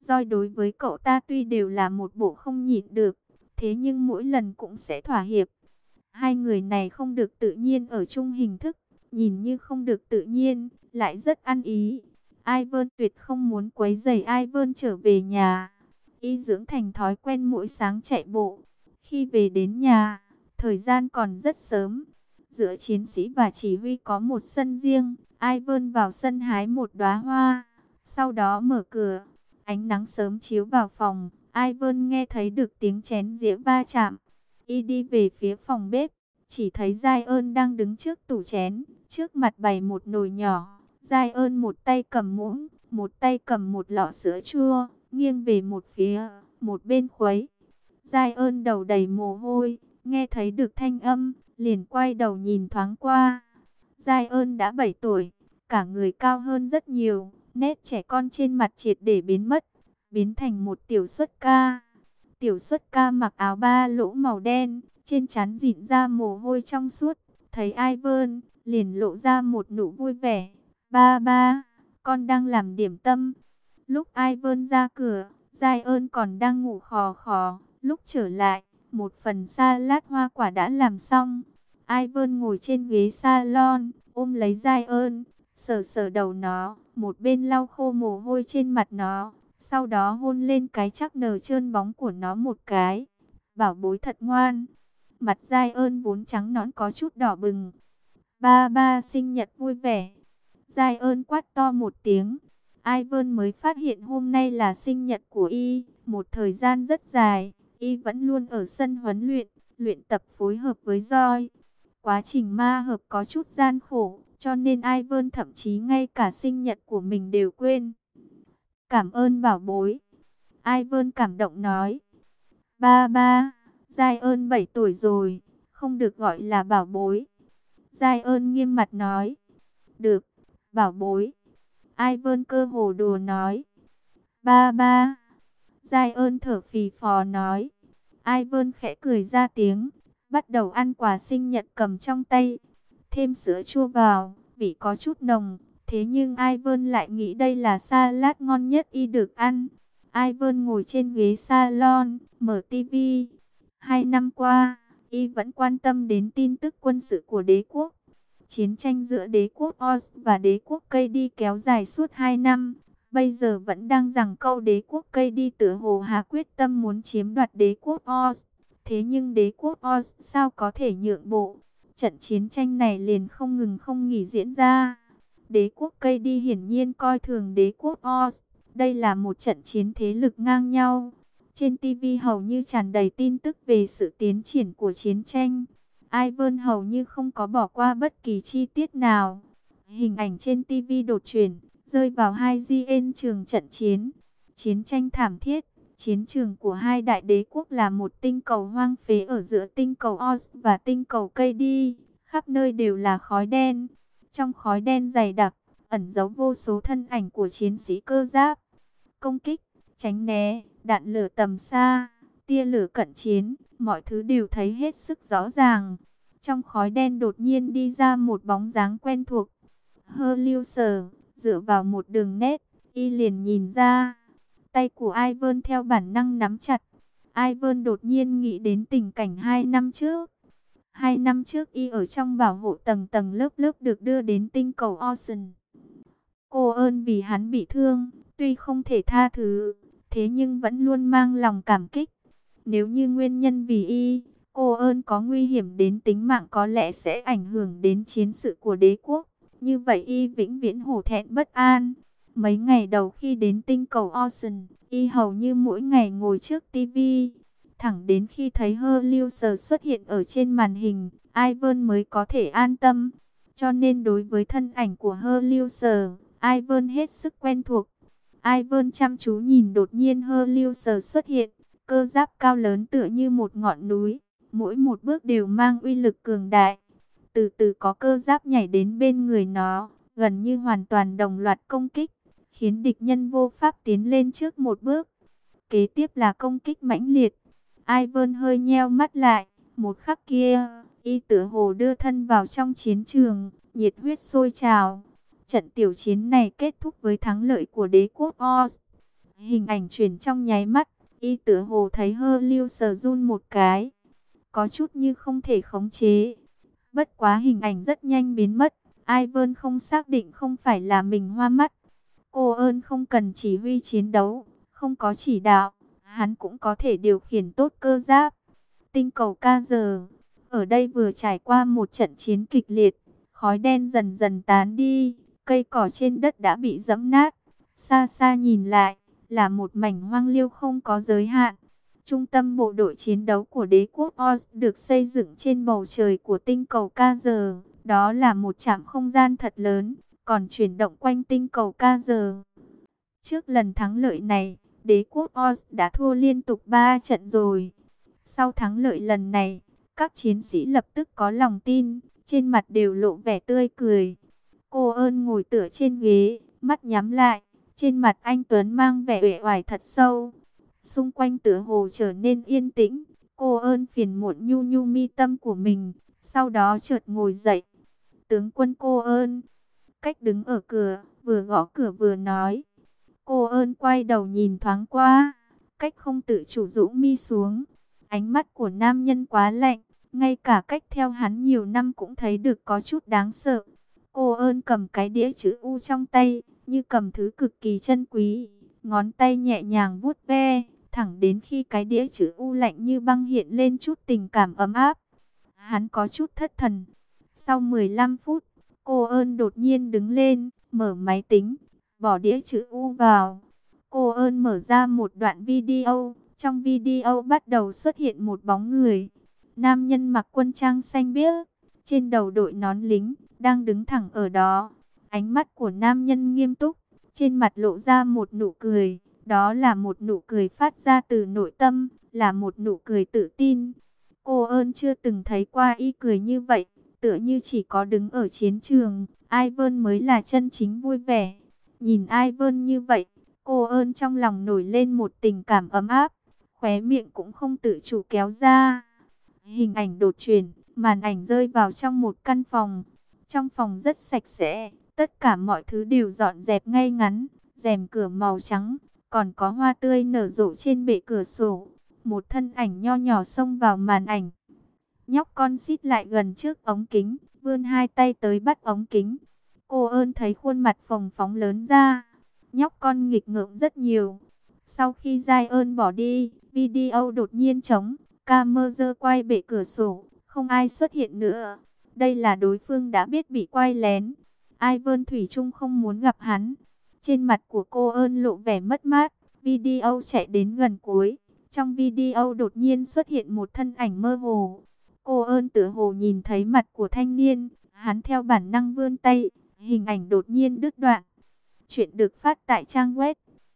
Roi đối với cậu ta tuy đều là một bộ không nhịn được, thế nhưng mỗi lần cũng sẽ thỏa hiệp. Hai người này không được tự nhiên ở chung hình thức, nhìn như không được tự nhiên, lại rất ăn ý. Ivan tuyệt không muốn quấy rầy Ivan trở về nhà. Y dưỡng thành thói quen mỗi sáng chạy bộ. Khi về đến nhà, thời gian còn rất sớm. Giữa chiến sĩ và chỉ huy có một sân riêng. Ivan vào sân hái một đóa hoa, sau đó mở cửa. Ánh nắng sớm chiếu vào phòng, Ivan nghe thấy được tiếng chén dĩa va chạm. Y đi về phía phòng bếp, chỉ thấy Giai ơn đang đứng trước tủ chén, trước mặt bày một nồi nhỏ. Giai ơn một tay cầm muỗng, một tay cầm một lọ sữa chua, nghiêng về một phía, một bên khuấy. Giai ơn đầu đầy mồ hôi, nghe thấy được thanh âm, liền quay đầu nhìn thoáng qua. Giai ơn đã 7 tuổi, cả người cao hơn rất nhiều, nét trẻ con trên mặt triệt để biến mất, biến thành một tiểu xuất ca. Tiểu xuất ca mặc áo ba lỗ màu đen, trên trán rịn ra mồ hôi trong suốt, thấy Ivan, liền lộ ra một nụ vui vẻ. Ba ba, con đang làm điểm tâm. Lúc Ivan ra cửa, Giai ơn còn đang ngủ khò khò, lúc trở lại, một phần salad hoa quả đã làm xong. Ivan ngồi trên ghế salon, ôm lấy Giai ơn, sờ sờ đầu nó, một bên lau khô mồ hôi trên mặt nó, sau đó hôn lên cái chắc nờ trơn bóng của nó một cái. Bảo bối thật ngoan. Mặt Giai ơn vốn trắng nõn có chút đỏ bừng. Ba ba sinh nhật vui vẻ. Giai ơn quát to một tiếng. Ivan mới phát hiện hôm nay là sinh nhật của y. Một thời gian rất dài, y vẫn luôn ở sân huấn luyện, luyện tập phối hợp với Joy. Quá trình ma hợp có chút gian khổ, cho nên Ivan thậm chí ngay cả sinh nhật của mình đều quên. Cảm ơn bảo bối. Ivan cảm động nói. Ba ba, Giai ơn 7 tuổi rồi, không được gọi là bảo bối. Giai ơn nghiêm mặt nói. Được, bảo bối. Ivan cơ hồ đùa nói. Ba ba. Giai ơn thở phì phò nói. Ivan khẽ cười ra tiếng, bắt đầu ăn quà sinh nhật cầm trong tay. Thêm sữa chua vào, vị có chút nồng. Thế nhưng Ivan lại nghĩ đây là salad ngon nhất y được ăn. Ivan ngồi trên ghế salon, mở tivi. 2 năm qua, y vẫn quan tâm đến tin tức quân sự của đế quốc. Chiến tranh giữa đế quốc Oz và đế quốc Cây Đi kéo dài suốt 2 năm. Bây giờ vẫn đang giằng câu đế quốc Cây Đi tựa hồ hà quyết tâm muốn chiếm đoạt đế quốc Oz. Thế nhưng đế quốc Oz sao có thể nhượng bộ? Trận chiến tranh này liền không ngừng không nghỉ diễn ra. Đế quốc Cây Đi hiển nhiên coi thường đế quốc Oz. Đây là một trận chiến thế lực ngang nhau. Trên TV hầu như tràn đầy tin tức về sự tiến triển của chiến tranh. Ivan hầu như không có bỏ qua bất kỳ chi tiết nào. Hình ảnh trên TV đột chuyển, rơi vào hai GN trường trận chiến. Chiến tranh thảm thiết, chiến trường của hai đại đế quốc là một tinh cầu hoang phế ở giữa tinh cầu Oz và tinh cầu Cây Đi. Khắp nơi đều là khói đen. Trong khói đen dày đặc, ẩn giấu vô số thân ảnh của chiến sĩ cơ giáp. Công kích, tránh né, đạn lửa tầm xa, tia lửa cận chiến, mọi thứ đều thấy hết sức rõ ràng. Trong khói đen đột nhiên đi ra một bóng dáng quen thuộc. Hurleyser, dựa vào một đường nét, y liền nhìn ra. Tay của Ivan theo bản năng nắm chặt. Ivan đột nhiên nghĩ đến tình cảnh 2 năm trước. 2 năm trước y ở trong bảo hộ tầng tầng lớp lớp được đưa đến tinh cầu Ocean. Cô ơn vì hắn bị thương, tuy không thể tha thứ, thế nhưng vẫn luôn mang lòng cảm kích. Nếu như nguyên nhân vì y, cô ơn có nguy hiểm đến tính mạng có lẽ sẽ ảnh hưởng đến chiến sự của đế quốc. Như vậy y vĩnh viễn hổ thẹn bất an. Mấy ngày đầu khi đến tinh cầu Ocean, y hầu như mỗi ngày ngồi trước tivi. Thẳng đến khi thấy Hurleyser xuất hiện ở trên màn hình, Ivan mới có thể an tâm. Cho nên đối với thân ảnh của Hurleyser, Ivan hết sức quen thuộc. Ivan chăm chú nhìn đột nhiên Hurleyser xuất hiện. Cơ giáp cao lớn tựa như một ngọn núi, mỗi một bước đều mang uy lực cường đại. Từ từ có cơ giáp nhảy đến bên người nó, gần như hoàn toàn đồng loạt công kích, khiến địch nhân vô pháp tiến lên trước một bước. Kế tiếp là công kích mãnh liệt. Ivan hơi nheo mắt lại, một khắc kia, y tựa hồ đưa thân vào trong chiến trường, nhiệt huyết sôi trào. Trận tiểu chiến này kết thúc với thắng lợi của đế quốc Oz. Hình ảnh chuyển trong nháy mắt, y tựa hồ thấy hơ lưu sờ run một cái, có chút như không thể khống chế. Bất quá hình ảnh rất nhanh biến mất, Ivan không xác định không phải là mình hoa mắt. Cô ơn không cần chỉ huy chiến đấu, không có chỉ đạo, hắn cũng có thể điều khiển tốt cơ giáp. Tinh cầu ca giờ, ở đây vừa trải qua một trận chiến kịch liệt, khói đen dần dần tán đi, cây cỏ trên đất đã bị giẫm nát. Xa xa nhìn lại, là một mảnh hoang liêu không có giới hạn. Trung tâm bộ đội chiến đấu của đế quốc Oz được xây dựng trên bầu trời của tinh cầu ca giờ. Đó là một trạm không gian thật lớn, còn chuyển động quanh tinh cầu ca giờ. Trước lần thắng lợi này, đế quốc Oz đã thua liên tục 3 trận rồi. Sau thắng lợi lần này, các chiến sĩ lập tức có lòng tin, trên mặt đều lộ vẻ tươi cười. Cô ơn ngồi tựa trên ghế, mắt nhắm lại, trên mặt anh Tuấn mang vẻ uể oải thật sâu. Xung quanh tựa hồ trở nên yên tĩnh, cô ơn phiền muộn nhu nhu mi tâm của mình, sau đó chợt ngồi dậy. Tướng quân cô ơn, cách đứng ở cửa, vừa gõ cửa vừa nói. Cô ơn quay đầu nhìn thoáng qua, cách không tự chủ rũ mi xuống. Ánh mắt của nam nhân quá lạnh, ngay cả cách theo hắn nhiều năm cũng thấy được có chút đáng sợ. Cô ơn cầm cái đĩa chữ U trong tay, như cầm thứ cực kỳ chân quý. Ngón tay nhẹ nhàng vuốt ve, thẳng đến khi cái đĩa chữ U lạnh như băng hiện lên chút tình cảm ấm áp. Hắn có chút thất thần. Sau 15 phút, cô ơn đột nhiên đứng lên, mở máy tính, bỏ đĩa chữ U vào. Cô ơn mở ra một đoạn video. Trong video bắt đầu xuất hiện một bóng người. Nam nhân mặc quân trang xanh biếc, trên đầu đội nón lính, đang đứng thẳng ở đó. Ánh mắt của nam nhân nghiêm túc, trên mặt lộ ra một nụ cười. Đó là một nụ cười phát ra từ nội tâm, là một nụ cười tự tin. Cô ơn chưa từng thấy qua y cười như vậy, tựa như chỉ có đứng ở chiến trường, Ivan mới là chân chính vui vẻ. Nhìn Ivan như vậy, cô ơn trong lòng nổi lên một tình cảm ấm áp, khóe miệng cũng không tự chủ kéo ra. Hình ảnh đột chuyển, màn ảnh rơi vào trong một căn phòng. Trong phòng rất sạch sẽ, tất cả mọi thứ đều dọn dẹp ngay ngắn, rèm cửa màu trắng, còn có hoa tươi nở rộ trên bệ cửa sổ. Một thân ảnh nho nhỏ xông vào màn ảnh. Nhóc con xít lại gần trước ống kính, vươn hai tay tới bắt ống kính. Cô ơn thấy khuôn mặt phồng phóng lớn ra. Nhóc con nghịch ngợm rất nhiều. Sau khi Giai ơn bỏ đi, video đột nhiên trống, camera quay bệ cửa sổ, không ai xuất hiện nữa. Đây là đối phương đã biết bị quay lén. Ivan thủy chung không muốn gặp hắn. Trên mặt của cô ơn lộ vẻ mất mát. Video chạy đến gần cuối. Trong video đột nhiên xuất hiện một thân ảnh mơ hồ. Cô ơn tựa hồ nhìn thấy mặt của thanh niên. Hắn theo bản năng vươn tay. Hình ảnh đột nhiên đứt đoạn. Chuyện được phát tại trang web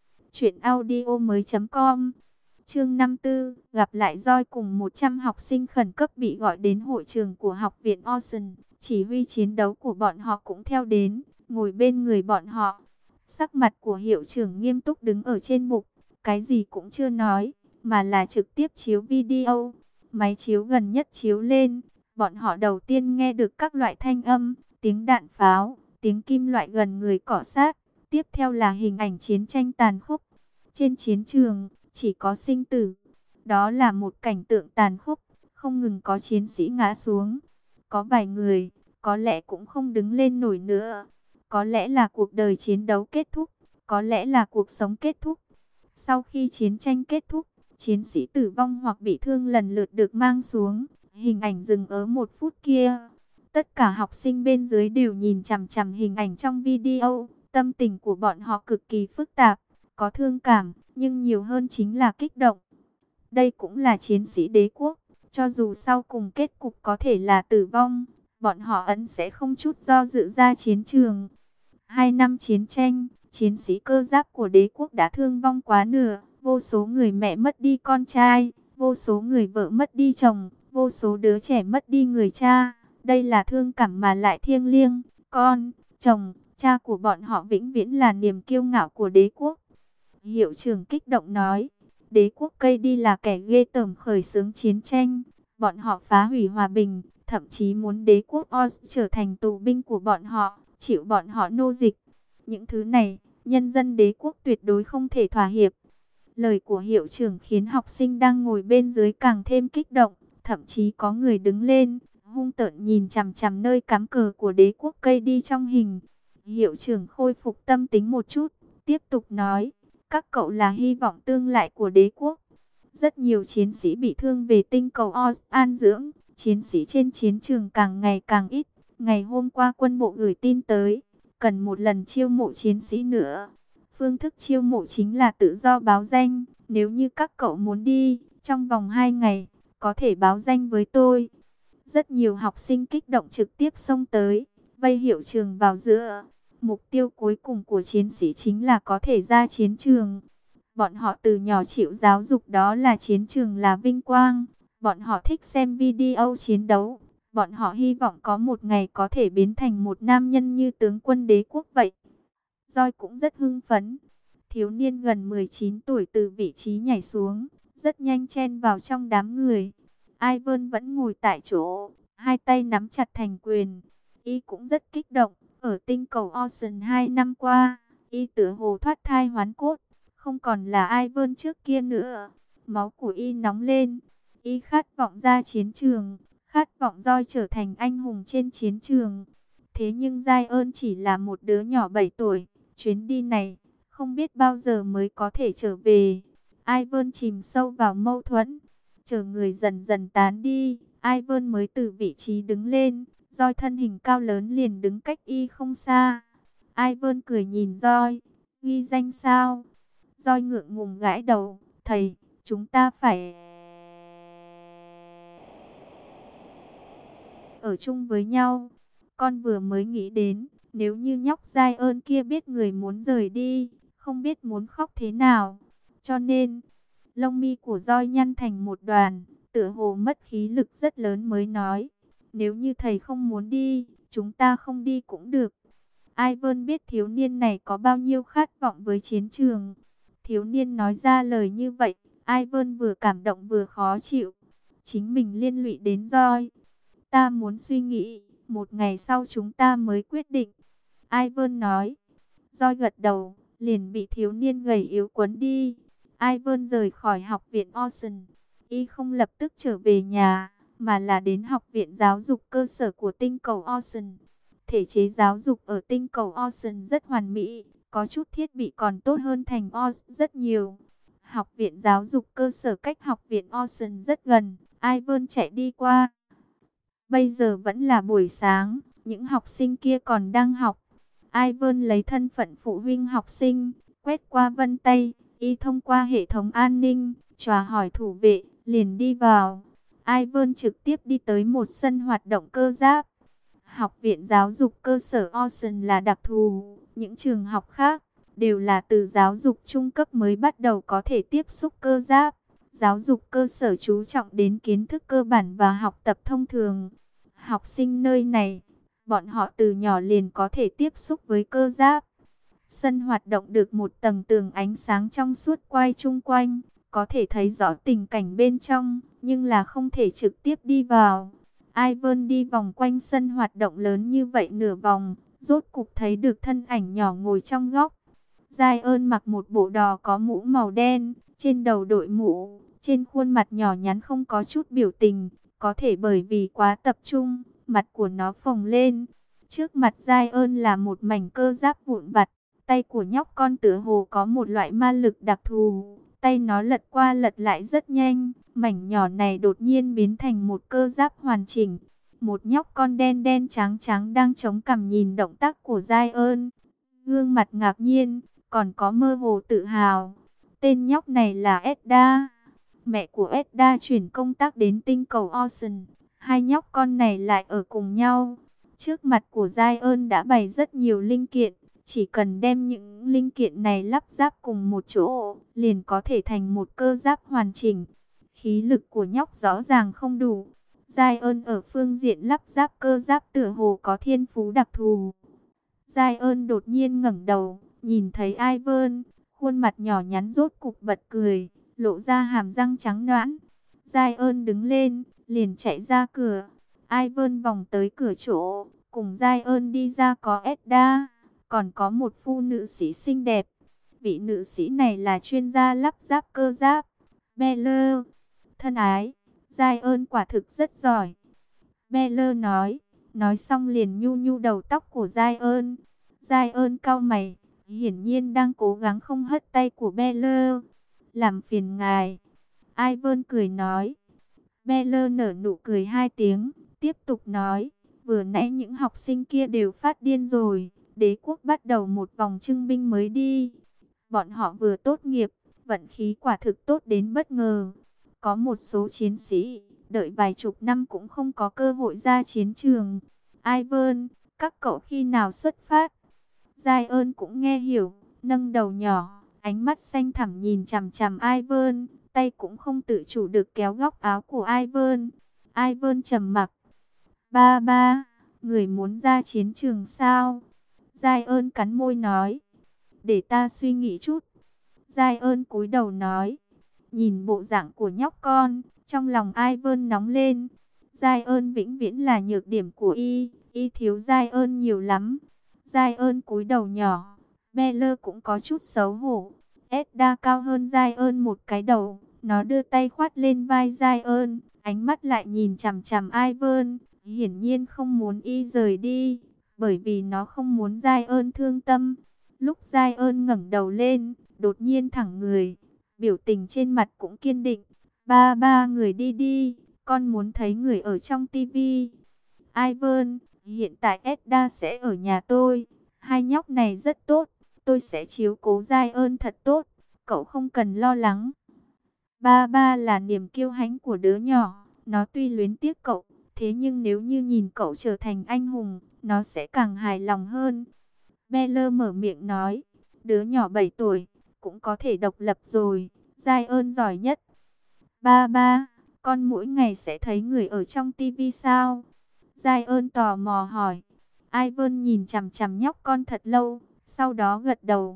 truyệnaudiomoi.com. Chương 54, gặp lại Joy cùng 100 học sinh khẩn cấp bị gọi đến hội trường của học viện Ocean. Chỉ huy chiến đấu của bọn họ cũng theo đến, ngồi bên người bọn họ. Sắc mặt của hiệu trưởng nghiêm túc đứng ở trên bục, cái gì cũng chưa nói, mà là trực tiếp chiếu video. Máy chiếu gần nhất chiếu lên, bọn họ đầu tiên nghe được các loại thanh âm, tiếng đạn pháo, tiếng kim loại gần người cọ sát. Tiếp theo là hình ảnh chiến tranh tàn khốc. Trên chiến trường, chỉ có sinh tử. Đó là một cảnh tượng tàn khốc, không ngừng có chiến sĩ ngã xuống. Có vài người, có lẽ cũng không đứng lên nổi nữa. Có lẽ là cuộc đời chiến đấu kết thúc, có lẽ là cuộc sống kết thúc. Sau khi chiến tranh kết thúc, chiến sĩ tử vong hoặc bị thương lần lượt được mang xuống. Hình ảnh dừng ở 1 phút kia. Tất cả học sinh bên dưới đều nhìn chằm chằm hình ảnh trong video. Tâm tình của bọn họ cực kỳ phức tạp, có thương cảm, nhưng nhiều hơn chính là kích động. Đây cũng là chiến sĩ đế quốc, cho dù sau cùng kết cục có thể là tử vong, bọn họ ấn sẽ không chút do dự ra chiến trường. 2 năm chiến tranh, chiến sĩ cơ giáp của đế quốc đã thương vong quá nửa, vô số người mẹ mất đi con trai, vô số người vợ mất đi chồng, vô số đứa trẻ mất đi người cha. Đây là thương cảm mà lại thiêng liêng, con, chồng, cha của bọn họ vĩnh viễn là niềm kiêu ngạo của đế quốc. Hiệu trưởng kích động nói, đế quốc cây đi là kẻ ghê tởm khởi xướng chiến tranh, bọn họ phá hủy hòa bình, thậm chí muốn đế quốc Oz trở thành tù binh của bọn họ, chịu bọn họ nô dịch. Những thứ này, nhân dân đế quốc tuyệt đối không thể thỏa hiệp. Lời của hiệu trưởng khiến học sinh đang ngồi bên dưới càng thêm kích động, thậm chí có người đứng lên, hung tợn nhìn chằm chằm nơi cắm cờ của đế quốc cây đi trong hình. Hiệu trưởng khôi phục tâm tính một chút, tiếp tục nói, các cậu là hy vọng tương lai của đế quốc. Rất nhiều chiến sĩ bị thương về tinh cầu Oz an dưỡng, chiến sĩ trên chiến trường càng ngày càng ít. Ngày hôm qua quân bộ gửi tin tới, cần một lần chiêu mộ chiến sĩ nữa. Phương thức chiêu mộ chính là tự do báo danh. Nếu như các cậu muốn đi, trong vòng 2 ngày, có thể báo danh với tôi. Rất nhiều học sinh kích động trực tiếp xông tới, vây hiệu trường vào giữa. Mục tiêu cuối cùng của chiến sĩ chính là có thể ra chiến trường. Bọn họ từ nhỏ chịu giáo dục đó là chiến trường là vinh quang. Bọn họ thích xem video chiến đấu. Bọn họ hy vọng có một ngày có thể biến thành một nam nhân như tướng quân đế quốc vậy. Joy cũng rất hưng phấn. Thiếu niên gần 19 tuổi từ vị trí nhảy xuống, rất nhanh chen vào trong đám người. Ivan vẫn ngồi tại chỗ, hai tay nắm chặt thành quyền. Y cũng rất kích động. Ở tinh cầu Ocean 2 năm qua, Y tựa hồ thoát thai hoán cốt, không còn là Ivan trước kia nữa. Máu của Y nóng lên. Y khát vọng ra chiến trường, khát vọng Joy trở thành anh hùng trên chiến trường. Thế nhưng Zion chỉ là một đứa nhỏ 7 tuổi. Chuyến đi này, không biết bao giờ mới có thể trở về. Ivan chìm sâu vào mâu thuẫn. Chờ người dần dần tán đi, Ivan mới từ vị trí đứng lên. Joy thân hình cao lớn liền đứng cách Y không xa. Ivan cười nhìn Joy. Ghi danh sao? Joy ngượng ngùng gãi đầu. Thầy, chúng ta phải ở chung với nhau. Con vừa mới nghĩ đến, nếu như nhóc Zion kia biết người muốn rời đi, không biết muốn khóc thế nào. Cho nên, lông mi của Joy nhăn thành một đoàn, tựa hồ mất khí lực rất lớn mới nói. Nếu như thầy không muốn đi, chúng ta không đi cũng được. Ivan biết thiếu niên này có bao nhiêu khát vọng với chiến trường. Thiếu niên nói ra lời như vậy, Ivan vừa cảm động vừa khó chịu. Chính mình liên lụy đến Joy. Ta muốn suy nghĩ, một ngày sau chúng ta mới quyết định. Ivan nói. Joy gật đầu, liền bị thiếu niên gầy yếu quấn đi. Ivan rời khỏi học viện Ocean. Y không lập tức trở về nhà, mà là đến học viện giáo dục cơ sở của tinh cầu Ocean. Thể chế giáo dục ở tinh cầu Ocean rất hoàn mỹ, có chút thiết bị còn tốt hơn thành Oz rất nhiều. Học viện giáo dục cơ sở cách học viện Ocean rất gần, Ivan chạy đi qua. Bây giờ vẫn là buổi sáng, những học sinh kia còn đang học. Ivan lấy thân phận phụ huynh học sinh, quét qua vân tay, Y thông qua hệ thống an ninh, chào hỏi thủ vệ, liền đi vào. Ivan trực tiếp đi tới một sân hoạt động cơ giáp. Học viện giáo dục cơ sở Ocean là đặc thù, những trường học khác đều là từ giáo dục trung cấp mới bắt đầu có thể tiếp xúc cơ giáp. Giáo dục cơ sở chú trọng đến kiến thức cơ bản và học tập thông thường. Học sinh nơi này, bọn họ từ nhỏ liền có thể tiếp xúc với cơ giáp. Sân hoạt động được một tầng tường ánh sáng trong suốt quay chung quanh, có thể thấy rõ tình cảnh bên trong, nhưng là không thể trực tiếp đi vào. Ivan đi vòng quanh sân hoạt động lớn như vậy nửa vòng, rốt cục thấy được thân ảnh nhỏ ngồi trong góc. Zion mặc một bộ đò có mũ màu đen, trên đầu đội mũ, trên khuôn mặt nhỏ nhắn không có chút biểu tình, có thể bởi vì quá tập trung, mặt của nó phồng lên. Trước mặt Zion là một mảnh cơ giáp vụn vặt, tay của nhóc con tựa hồ có một loại ma lực đặc thù, tay nó lật qua lật lại rất nhanh, mảnh nhỏ này đột nhiên biến thành một cơ giáp hoàn chỉnh. Một nhóc con đen đen trắng trắng đang chống cằm nhìn động tác của Zion, gương mặt ngạc nhiên, còn có mơ hồ tự hào. Tên nhóc này là Edda. Mẹ của Edda chuyển công tác đến tinh cầu Ocean. Hai nhóc con này lại ở cùng nhau. Trước mặt của Zion đã bày rất nhiều linh kiện. Chỉ cần đem những linh kiện này lắp ráp cùng một chỗ, liền có thể thành một cơ giáp hoàn chỉnh. Khí lực của nhóc rõ ràng không đủ. Zion ở phương diện lắp ráp cơ giáp tựa hồ có thiên phú đặc thù. Zion đột nhiên ngẩng đầu, nhìn thấy Ivan, khuôn mặt nhỏ nhắn rốt cục bật cười, lộ ra hàm răng trắng nõn. Zion đứng lên, liền chạy ra cửa. Ivan vòng tới cửa chỗ, cùng Zion đi ra có Edda. còn có một phu nữ sĩ xinh đẹp. Vị nữ sĩ này là chuyên gia lắp ráp cơ giáp. Beller, thân ái, giai ơn quả thực rất giỏi. Beller nói xong liền nhu nhu đầu tóc của giai ơn. Giai ơn cau mày, hiển nhiên đang cố gắng không hất tay của Beller. Làm phiền ngài. Ivan cười nói. Beller nở nụ cười 2 tiếng, tiếp tục nói. Vừa nãy những học sinh kia đều phát điên rồi. Đế quốc bắt đầu một vòng trưng binh mới đi. Bọn họ vừa tốt nghiệp, vận khí quả thực tốt đến bất ngờ. Có một số chiến sĩ, đợi vài chục năm cũng không có cơ hội ra chiến trường. Ivan, các cậu khi nào xuất phát? Giai ơn cũng nghe hiểu, nâng đầu nhỏ, ánh mắt xanh thẳm nhìn chằm chằm Ivan, tay cũng không tự chủ được kéo góc áo của Ivan. Ivan trầm mặc. Ba ba, người muốn ra chiến trường sao? Giai ơn cắn môi nói. Để ta suy nghĩ chút. Giai ơn cúi đầu nói. Nhìn bộ dạng của nhóc con, trong lòng Ivan nóng lên. Giai ơn vĩnh viễn là nhược điểm của y thiếu Giai ơn nhiều lắm. Giai ơn cúi đầu nhỏ, Beller cũng có chút xấu hổ. Edda cao hơn Giai ơn một cái đầu, nó đưa tay khoát lên vai Giai ơn, ánh mắt lại nhìn chằm chằm Ivan, hiển nhiên không muốn y rời đi, bởi vì nó không muốn Giai ơn thương tâm. Lúc Giai ơn ngẩng đầu lên, đột nhiên thẳng người, biểu tình trên mặt cũng kiên định. Ba ba, người đi đi, con muốn thấy người ở trong tivi. Ivan, hiện tại Edda sẽ ở nhà tôi. Hai nhóc này rất tốt. Tôi sẽ chiếu cố Giai ơn thật tốt. Cậu không cần lo lắng. Ba ba là niềm kiêu hãnh của đứa nhỏ. Nó tuy luyến tiếc cậu. Thế nhưng nếu như nhìn cậu trở thành anh hùng, nó sẽ càng hài lòng hơn. Beller mở miệng nói. Đứa nhỏ 7 tuổi, cũng có thể độc lập rồi. Giai ơn giỏi nhất. Ba ba, con mỗi ngày sẽ thấy người ở trong tivi sao? Giai ơn tò mò hỏi. Ivan nhìn chằm chằm nhóc con thật lâu, sau đó gật đầu.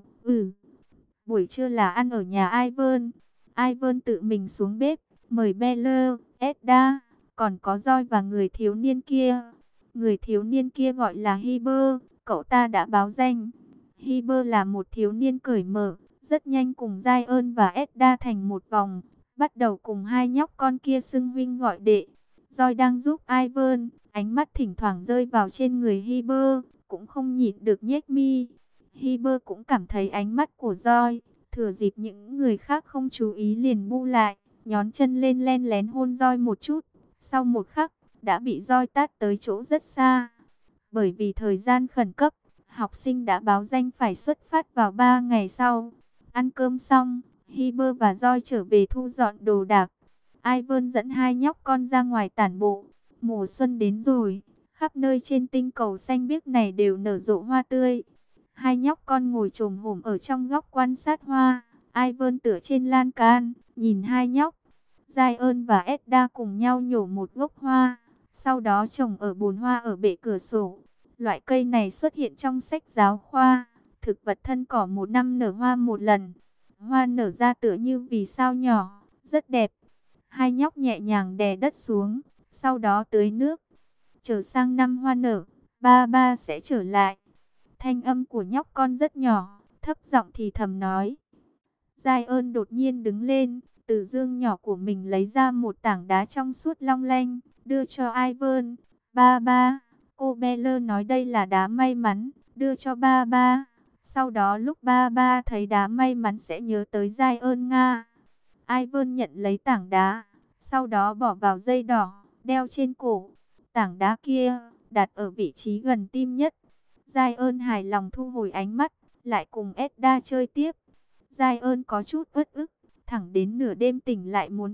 Buổi trưa là ăn ở nhà Ivan. Ivan tự mình xuống bếp, mời Beller, Edda, còn có Joy và người thiếu niên kia. Người thiếu niên kia gọi là Heber, cậu ta đã báo danh. Heber là một thiếu niên cởi mở, rất nhanh cùng Giai ơn và Edda thành một vòng, bắt đầu cùng hai nhóc con kia xưng huynh gọi đệ. Joy đang giúp Ivan, ánh mắt thỉnh thoảng rơi vào trên người Heber, cũng không nhịn được nhếch mi. Heber cũng cảm thấy ánh mắt của Joy, thừa dịp những người khác không chú ý liền bu lại, nhón chân lên len lén hôn Joy một chút. Sau một khắc, đã bị Joy tát tới chỗ rất xa. Bởi vì thời gian khẩn cấp, học sinh đã báo danh phải xuất phát vào 3 ngày sau. Ăn cơm xong, Heber và Joy trở về thu dọn đồ đạc. Ivan dẫn hai nhóc con ra ngoài tản bộ. Mùa xuân đến rồi, khắp nơi trên tinh cầu xanh biếc này đều nở rộ hoa tươi. Hai nhóc con ngồi chồm hổm ở trong góc quan sát hoa. Ivan tựa trên lan can, nhìn hai nhóc. Giai ơn và Edda cùng nhau nhổ một gốc hoa, sau đó trồng ở bồn hoa ở bệ cửa sổ. Loại cây này xuất hiện trong sách giáo khoa. Thực vật thân cỏ 1 năm nở hoa 1 lần. Hoa nở ra tựa như vì sao nhỏ, rất đẹp. Hai nhóc nhẹ nhàng đè đất xuống, sau đó tưới nước. Chờ sang năm hoa nở, ba ba sẽ trở lại. Thanh âm của nhóc con rất nhỏ, thấp giọng thì thầm nói. Giai ơn đột nhiên đứng lên, từ dương nhỏ của mình lấy ra một tảng đá trong suốt long lanh, đưa cho Ivan. Ba ba, cô Beller nói đây là đá may mắn, đưa cho ba ba. Sau đó lúc ba ba thấy đá may mắn sẽ nhớ tới Giai ơn Nga. Ivan nhận lấy tảng đá, sau đó bỏ vào dây đỏ, đeo trên cổ. Tảng đá kia, đặt ở vị trí gần tim nhất. Giai ơn hài lòng thu hồi ánh mắt, lại cùng Edda chơi tiếp. Giai ơn có chút uất ức, thẳng đến nửa đêm tỉnh lại muốn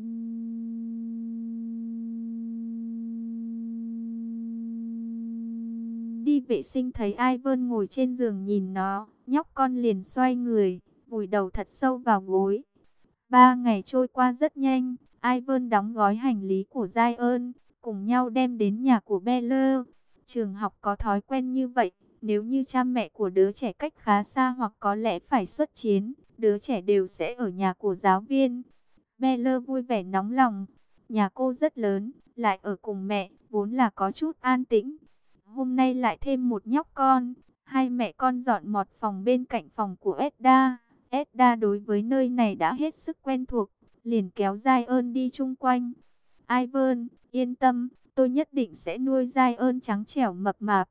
đi vệ sinh, thấy Ivan ngồi trên giường nhìn nó, nhóc con liền xoay người, vùi đầu thật sâu vào gối. 3 ngày trôi qua rất nhanh, Ivan đóng gói hành lý của Giai ơn, cùng nhau đem đến nhà của Beller. Trường học có thói quen như vậy, nếu như cha mẹ của đứa trẻ cách khá xa hoặc có lẽ phải xuất chiến, đứa trẻ đều sẽ ở nhà của giáo viên. Beller vui vẻ nóng lòng, nhà cô rất lớn, lại ở cùng mẹ, vốn là có chút an tĩnh. Hôm nay lại thêm một nhóc con, Hai mẹ con dọn một phòng bên cạnh phòng của Edda. Edda đối với nơi này đã hết sức quen thuộc, liền kéo Giant đi chung quanh. Ivan, yên tâm, tôi nhất định sẽ nuôi Giant trắng trẻo mập mạp.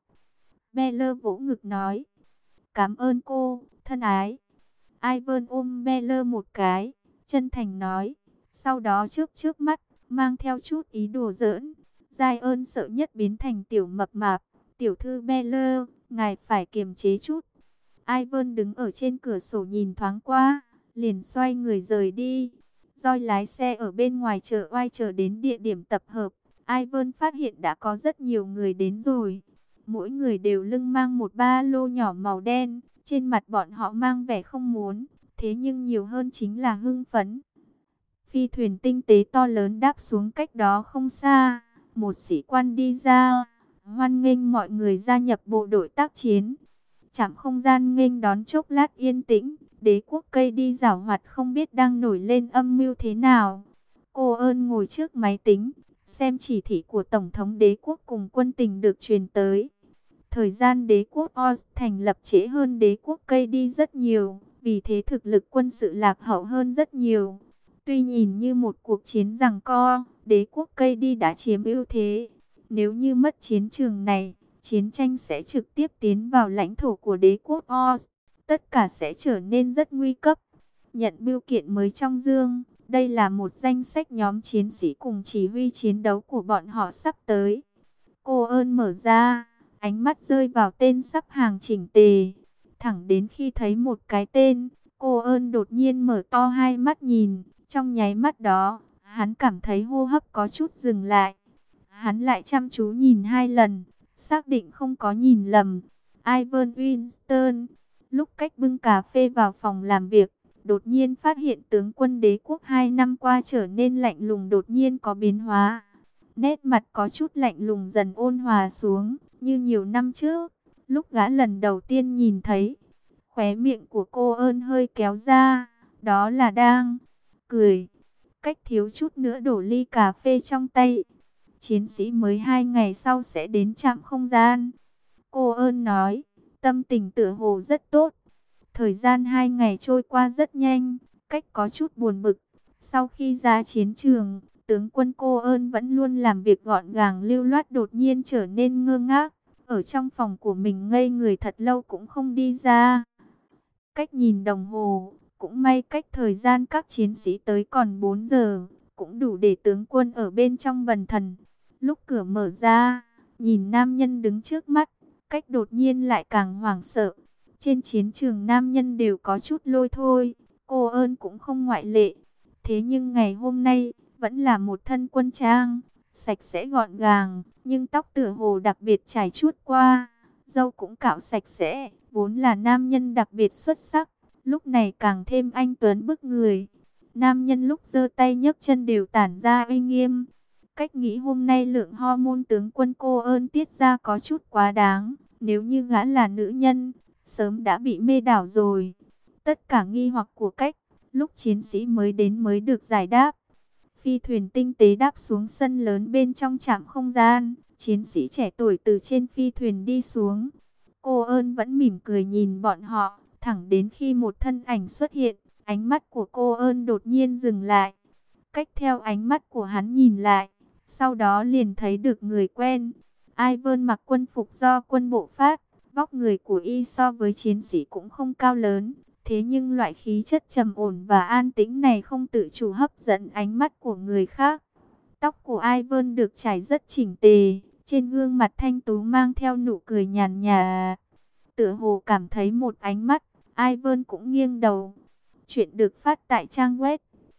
Bella vỗ ngực nói. Cảm ơn cô, thân ái. Ivan ôm Bella một cái, chân thành nói. Sau đó chớp chớp mắt, mang theo chút ý đùa giỡn. Giant sợ nhất biến thành tiểu mập mạp. Tiểu thư Bella, ngài phải kiềm chế chút. Ivan đứng ở trên cửa sổ nhìn thoáng qua, liền xoay người rời đi. Joy lái xe ở bên ngoài chợ oai chờ đến địa điểm tập hợp. Ivan phát hiện đã có rất nhiều người đến rồi. Mỗi người đều lưng mang một ba lô nhỏ màu đen. Trên mặt bọn họ mang vẻ không muốn, thế nhưng nhiều hơn chính là hưng phấn. Phi thuyền tinh tế to lớn đáp xuống cách đó không xa. Một sĩ quan đi ra, hoan nghênh mọi người gia nhập bộ đội tác chiến. Trạm không gian nghênh đón chốc lát yên tĩnh. Đế quốc cây đi giảo hoạt không biết đang nổi lên âm mưu thế nào. Cô ơn ngồi trước máy tính, xem chỉ thị của Tổng thống đế quốc cùng quân tình được truyền tới. Thời gian đế quốc Oz thành lập trễ hơn đế quốc cây đi rất nhiều, vì thế thực lực quân sự lạc hậu hơn rất nhiều. Tuy nhìn như một cuộc chiến giằng co, đế quốc cây đi đã chiếm ưu thế. Nếu như mất chiến trường này, chiến tranh sẽ trực tiếp tiến vào lãnh thổ của đế quốc Oz. Tất cả sẽ trở nên rất nguy cấp. Nhận bưu kiện mới trong dương, đây là một danh sách nhóm chiến sĩ cùng chỉ huy chiến đấu của bọn họ sắp tới. Cô ơn mở ra, ánh mắt rơi vào tên sắp hàng chỉnh tề. Thẳng đến khi thấy một cái tên, cô ơn đột nhiên mở to hai mắt nhìn. Trong nháy mắt đó, hắn cảm thấy hô hấp có chút dừng lại. Hắn lại chăm chú nhìn hai lần, xác định không có nhìn lầm. Ivan Winston, lúc cách bưng cà phê vào phòng làm việc, đột nhiên phát hiện tướng quân đế quốc 2 năm qua trở nên lạnh lùng đột nhiên có biến hóa. Nét mặt có chút lạnh lùng dần ôn hòa xuống, như nhiều năm trước, lúc gã lần đầu tiên nhìn thấy. Khóe miệng của cô ơn hơi kéo ra, đó là đang cười. Cách thiếu chút nữa đổ ly cà phê trong tay. Chiến sĩ mới 2 ngày sau sẽ đến trạm không gian. Cô ơn nói, tâm tình tựa hồ rất tốt. Thời gian 2 ngày trôi qua rất nhanh, cách có chút buồn bực. Sau khi ra chiến trường, tướng quân cô ơn vẫn luôn làm việc gọn gàng lưu loát đột nhiên trở nên ngơ ngác. Ở trong phòng của mình ngây người thật lâu cũng không đi ra. Cách nhìn đồng hồ, cũng may cách thời gian các chiến sĩ tới còn 4 giờ, cũng đủ để tướng quân ở bên trong bần thần. Lúc cửa mở ra, nhìn nam nhân đứng trước mắt, cách đột nhiên lại càng hoảng sợ. Trên chiến trường nam nhân đều có chút lôi thôi, cô ơn cũng không ngoại lệ. Thế nhưng ngày hôm nay, vẫn là một thân quân trang, sạch sẽ gọn gàng, nhưng tóc tựa hồ đặc biệt chải chuốt qua, râu cũng cạo sạch sẽ, vốn là nam nhân đặc biệt xuất sắc, lúc này càng thêm anh tuấn bức người. Nam nhân lúc giơ tay nhấc chân đều tản ra uy nghiêm. Cách nghĩ hôm nay lượng hormone tướng quân cô ơn tiết ra có chút quá đáng, nếu như gã là nữ nhân, sớm đã bị mê đảo rồi. Tất cả nghi hoặc của cách, lúc chiến sĩ mới đến mới được giải đáp. Phi thuyền tinh tế đáp xuống sân lớn bên trong trạm không gian, chiến sĩ trẻ tuổi từ trên phi thuyền đi xuống. Cô ơn vẫn mỉm cười nhìn bọn họ, thẳng đến khi một thân ảnh xuất hiện, ánh mắt của cô ơn đột nhiên dừng lại. Cách theo ánh mắt của hắn nhìn lại, sau đó liền thấy được người quen. Ivan mặc quân phục do quân bộ phát, vóc người của y so với chiến sĩ cũng không cao lớn. Thế nhưng loại khí chất trầm ổn và an tĩnh này không tự chủ hấp dẫn ánh mắt của người khác. Tóc của Ivan được trải rất chỉnh tề, trên gương mặt thanh tú mang theo nụ cười nhàn nhạt. Tựa hồ cảm thấy một ánh mắt, Ivan cũng nghiêng đầu. Chuyện được phát tại trang web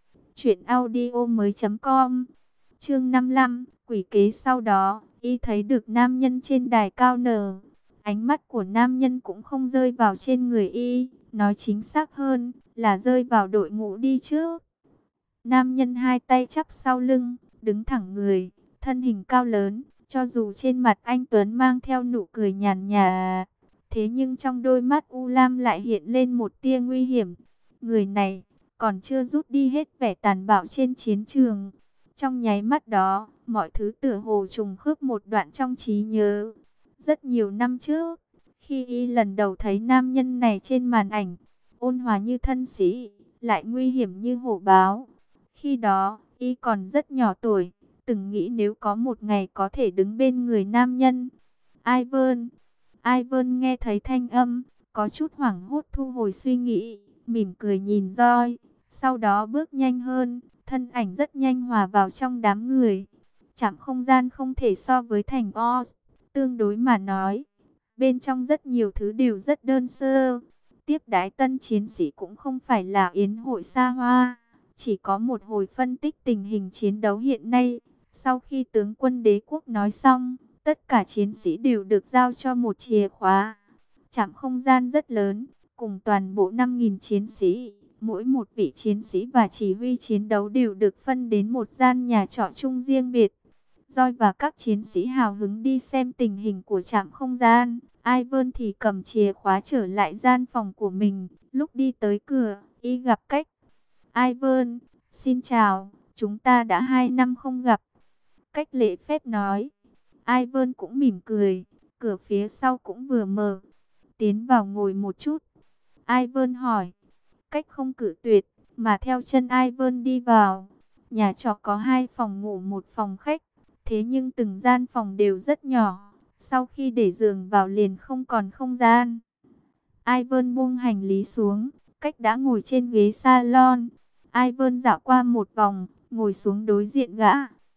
truyệnaudiomoi.com. Chương 55, quỷ kế. Sau đó, y thấy được nam nhân trên đài cao nở. Ánh mắt của nam nhân cũng không rơi vào trên người y, nói chính xác hơn là rơi vào đội ngũ đi trước. Nam nhân hai tay chắp sau lưng, đứng thẳng người, thân hình cao lớn, cho dù trên mặt anh tuấn mang theo nụ cười nhàn nhạt, thế nhưng trong đôi mắt u lam lại hiện lên một tia nguy hiểm. Người này còn chưa rút đi hết vẻ tàn bạo trên chiến trường. Trong nháy mắt đó, mọi thứ tựa hồ trùng khớp một đoạn trong trí nhớ. Rất nhiều năm trước, khi y lần đầu thấy nam nhân này trên màn ảnh, ôn hòa như thân sĩ, lại nguy hiểm như hổ báo. Khi đó, y còn rất nhỏ tuổi, từng nghĩ nếu có một ngày có thể đứng bên người nam nhân. Ivan, Ivan nghe thấy thanh âm, có chút hoảng hốt thu hồi suy nghĩ, mỉm cười nhìn Joy, sau đó bước nhanh hơn, thân ảnh rất nhanh hòa vào trong đám người. Trạm không gian không thể so với thành Oz, tương đối mà nói, bên trong rất nhiều thứ đều rất đơn sơ. Tiếp đãi tân chiến sĩ cũng không phải là yến hội xa hoa, chỉ có một hồi phân tích tình hình chiến đấu hiện nay. Sau khi tướng quân đế quốc nói xong, tất cả chiến sĩ đều được giao cho một chìa khóa. Trạm không gian rất lớn, cùng toàn bộ 5.000 chiến sĩ. Mỗi một vị chiến sĩ và chỉ huy chiến đấu đều được phân đến một gian nhà trọ chung riêng biệt. Joy và các chiến sĩ hào hứng đi xem tình hình của trạm không gian. Ivan thì cầm chìa khóa trở lại gian phòng của mình. Lúc đi tới cửa, y gặp Cách. Ivan, xin chào, chúng ta đã 2 năm không gặp. Cách lễ phép nói. Ivan cũng mỉm cười, cửa phía sau cũng vừa mở. Tiến vào ngồi một chút. Ivan hỏi. Cách không cự tuyệt, mà theo chân Ivan đi vào. Nhà trọ có 2 phòng ngủ, một phòng khách. Thế nhưng từng gian phòng đều rất nhỏ. Sau khi để giường vào liền không còn không gian. Ivan buông hành lý xuống. Cách đã ngồi trên ghế salon. Ivan dạo qua một vòng, ngồi xuống đối diện gã.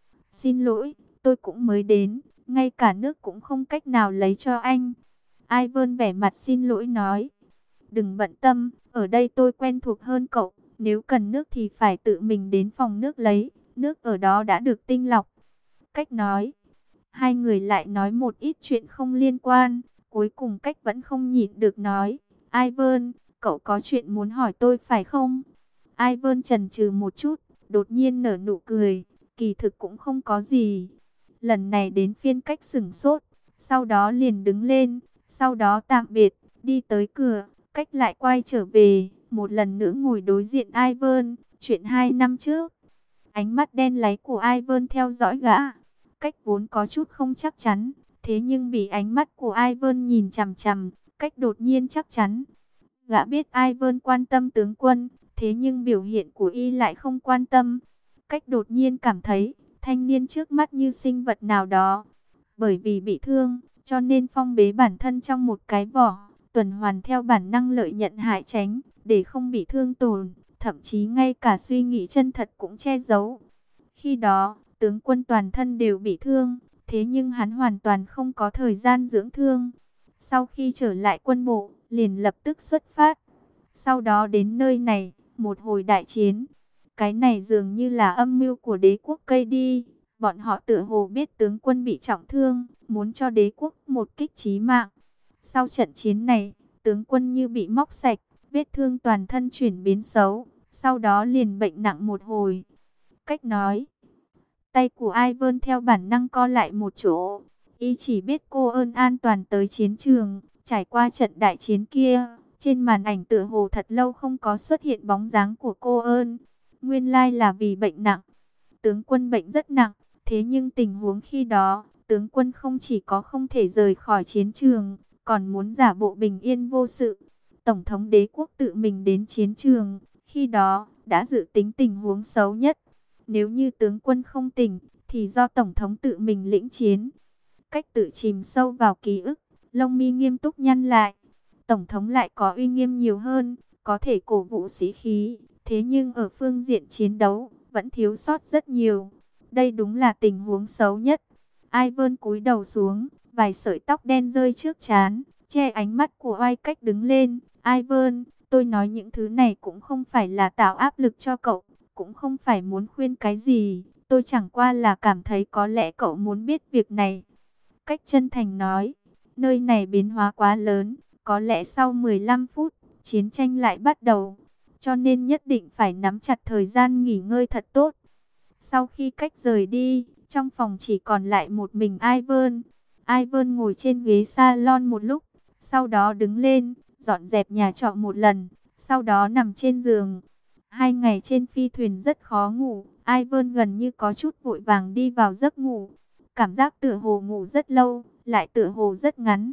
Xin lỗi, tôi cũng mới đến. Ngay cả nước cũng không cách nào lấy cho anh. Ivan vẻ mặt xin lỗi nói. Đừng bận tâm, ở đây tôi quen thuộc hơn cậu. Nếu cần nước thì phải tự mình đến phòng nước lấy. Nước ở đó đã được tinh lọc. Cách nói. Hai người lại nói một ít chuyện không liên quan. Cuối cùng Cách vẫn không nhịn được nói. Ivan, cậu có chuyện muốn hỏi tôi phải không? Ivan chần chừ một chút, đột nhiên nở nụ cười. Kỳ thực cũng không có gì. Lần này đến phiên Cách sửng sốt. Sau đó liền đứng lên. Sau đó tạm biệt, đi tới cửa. Cách lại quay trở về, một lần nữa ngồi đối diện Ivan. Chuyện 2 năm trước. Ánh mắt đen láy của Ivan theo dõi gã. Cách vốn có chút không chắc chắn, thế nhưng bị ánh mắt của Ivan nhìn chằm chằm, Cách đột nhiên chắc chắn. Gã biết Ivan quan tâm tướng quân, thế nhưng biểu hiện của y lại không quan tâm. Cách đột nhiên cảm thấy, thanh niên trước mắt như sinh vật nào đó. Bởi vì bị thương, cho nên phong bế bản thân trong một cái vỏ, tuần hoàn theo bản năng lợi nhận hại tránh, để không bị thương tổn. Thậm chí ngay cả suy nghĩ chân thật cũng che giấu. Khi đó, tướng quân toàn thân đều bị thương, thế nhưng hắn hoàn toàn không có thời gian dưỡng thương. Sau khi trở lại quân bộ, liền lập tức xuất phát. Sau đó đến nơi này, một hồi đại chiến. Cái này dường như là âm mưu của đế quốc cây đi. Bọn họ tựa hồ biết tướng quân bị trọng thương, muốn cho đế quốc một kích chí mạng. Sau trận chiến này, tướng quân như bị móc sạch, vết thương toàn thân chuyển biến xấu. Sau đó liền bệnh nặng một hồi. Cách nói. Tay của Ivan theo bản năng co lại một chỗ. Y chỉ biết cô ơn an toàn tới chiến trường. Trải qua trận đại chiến kia, trên màn ảnh tựa hồ thật lâu không có xuất hiện bóng dáng của cô ơn. Nguyên lai là vì bệnh nặng. Tướng quân bệnh rất nặng. Thế nhưng tình huống khi đó, tướng quân không chỉ có không thể rời khỏi chiến trường, còn muốn giả bộ bình yên vô sự. Tổng thống đế quốc tự mình đến chiến trường, khi đó đã dự tính tình huống xấu nhất. Nếu như tướng quân không tỉnh, thì do tổng thống tự mình lĩnh chiến. Cách tự chìm sâu vào ký ức, lông mi nghiêm túc nhăn lại. Tổng thống lại có uy nghiêm nhiều hơn, có thể cổ vũ sĩ khí, thế nhưng ở phương diện chiến đấu, vẫn thiếu sót rất nhiều. Đây đúng là tình huống xấu nhất. Ivan cúi đầu xuống, vài sợi tóc đen rơi trước trán, che ánh mắt của Oai Cách đứng lên. Ivan, tôi nói những thứ này cũng không phải là tạo áp lực cho cậu, cũng không phải muốn khuyên cái gì. Tôi chẳng qua là cảm thấy có lẽ cậu muốn biết việc này. Cách chân thành nói, nơi này biến hóa quá lớn, có lẽ sau 15 phút, chiến tranh lại bắt đầu. Cho nên nhất định phải nắm chặt thời gian nghỉ ngơi thật tốt. Sau khi Cách rời đi, trong phòng chỉ còn lại một mình Ivan. Ivan ngồi trên ghế salon một lúc, sau đó đứng lên, dọn dẹp nhà trọ một lần, sau đó nằm trên giường. 2 ngày trên phi thuyền rất khó ngủ, Ivan gần như có chút vội vàng đi vào giấc ngủ. Cảm giác tựa hồ ngủ rất lâu, lại tựa hồ rất ngắn.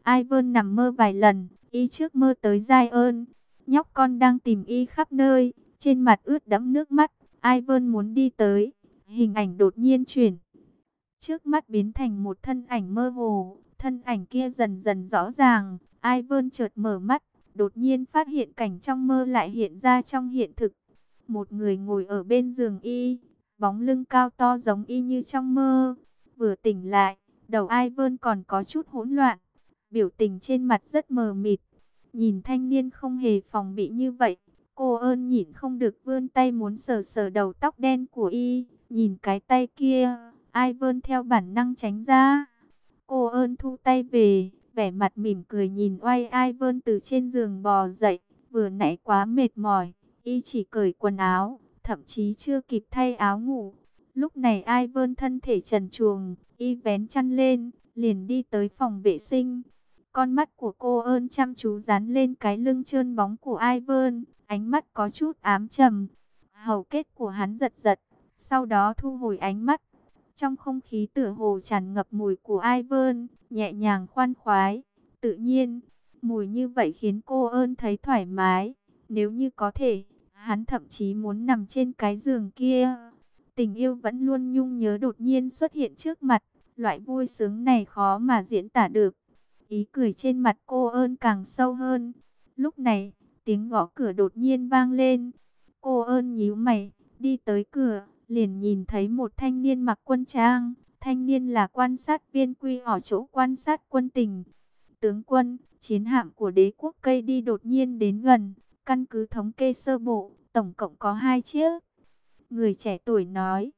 Ivan nằm mơ vài lần, y trước mơ tới giai ơn. Nhóc con đang tìm y khắp nơi, trên mặt ướt đẫm nước mắt. Ivan muốn đi tới, hình ảnh đột nhiên chuyển. Trước mắt biến thành một thân ảnh mơ hồ, thân ảnh kia dần dần rõ ràng. Ivan chợt mở mắt, đột nhiên phát hiện cảnh trong mơ lại hiện ra trong hiện thực. Một người ngồi ở bên giường y, bóng lưng cao to giống y như trong mơ. Vừa tỉnh lại, đầu Ivan còn có chút hỗn loạn, biểu tình trên mặt rất mờ mịt. Nhìn thanh niên không hề phòng bị như vậy, cô ơn nhịn không được vươn tay muốn sờ sờ đầu tóc đen của y. Nhìn cái tay kia, Ivan theo bản năng tránh ra. Cô ơn thu tay về, vẻ mặt mỉm cười nhìn oai Ivan từ trên giường bò dậy. Vừa nãy quá mệt mỏi, y chỉ cởi quần áo, thậm chí chưa kịp thay áo ngủ. Lúc này Ivan thân thể trần truồng, y vén chăn lên, liền đi tới phòng vệ sinh. Con mắt của cô ơn chăm chú dán lên cái lưng trơn bóng của Ivan, ánh mắt có chút ám trầm. Hầu kết của hắn giật giật, sau đó thu hồi ánh mắt. Trong không khí tựa hồ tràn ngập mùi của Ivan, nhẹ nhàng khoan khoái, tự nhiên. Mùi như vậy khiến cô ơn thấy thoải mái. Nếu như có thể, hắn thậm chí muốn nằm trên cái giường kia. Tình yêu vẫn luôn nhung nhớ đột nhiên xuất hiện trước mặt. Loại vui sướng này khó mà diễn tả được. Ý cười trên mặt cô ơn càng sâu hơn. Lúc này, tiếng gõ cửa đột nhiên vang lên. Cô ơn nhíu mày, đi tới cửa, liền nhìn thấy một thanh niên mặc quân trang. Thanh niên là quan sát viên quy ở chỗ quan sát quân tình. Tướng quân, chiến hạm của đế quốc cây đi đột nhiên đến gần. Căn cứ thống kê sơ bộ, tổng cộng có 2 chiếc. Người trẻ tuổi nói.